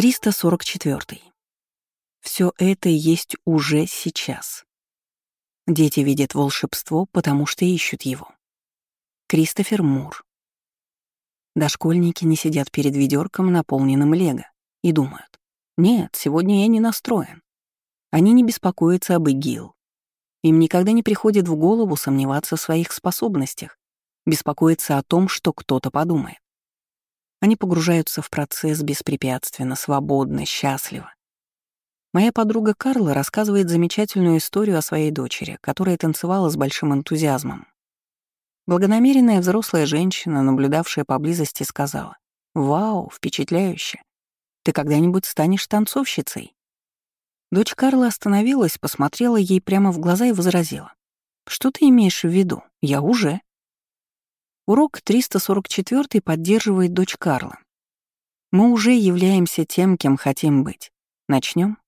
344. Все это есть уже сейчас. Дети видят волшебство, потому что ищут его. Кристофер Мур. Дошкольники не сидят перед ведерком, наполненным лего, и думают: «Нет, сегодня я не настроен». Они не беспокоятся об ИГИЛ. Им никогда не приходит в голову сомневаться в своих способностях, беспокоиться о том, что кто-то подумает. Они погружаются в процесс беспрепятственно, свободно, счастливо. Моя подруга Карла рассказывает замечательную историю о своей дочери, которая танцевала с большим энтузиазмом. Благонамеренная взрослая женщина, наблюдавшая поблизости, сказала: «Вау, впечатляюще! Ты когда-нибудь станешь танцовщицей?» Дочь Карлы остановилась, посмотрела ей прямо в глаза и возразила: «Что ты имеешь в виду? Я уже». Урок 344 поддерживает дочь Карлы. Мы уже являемся тем, кем хотим быть. Начнем?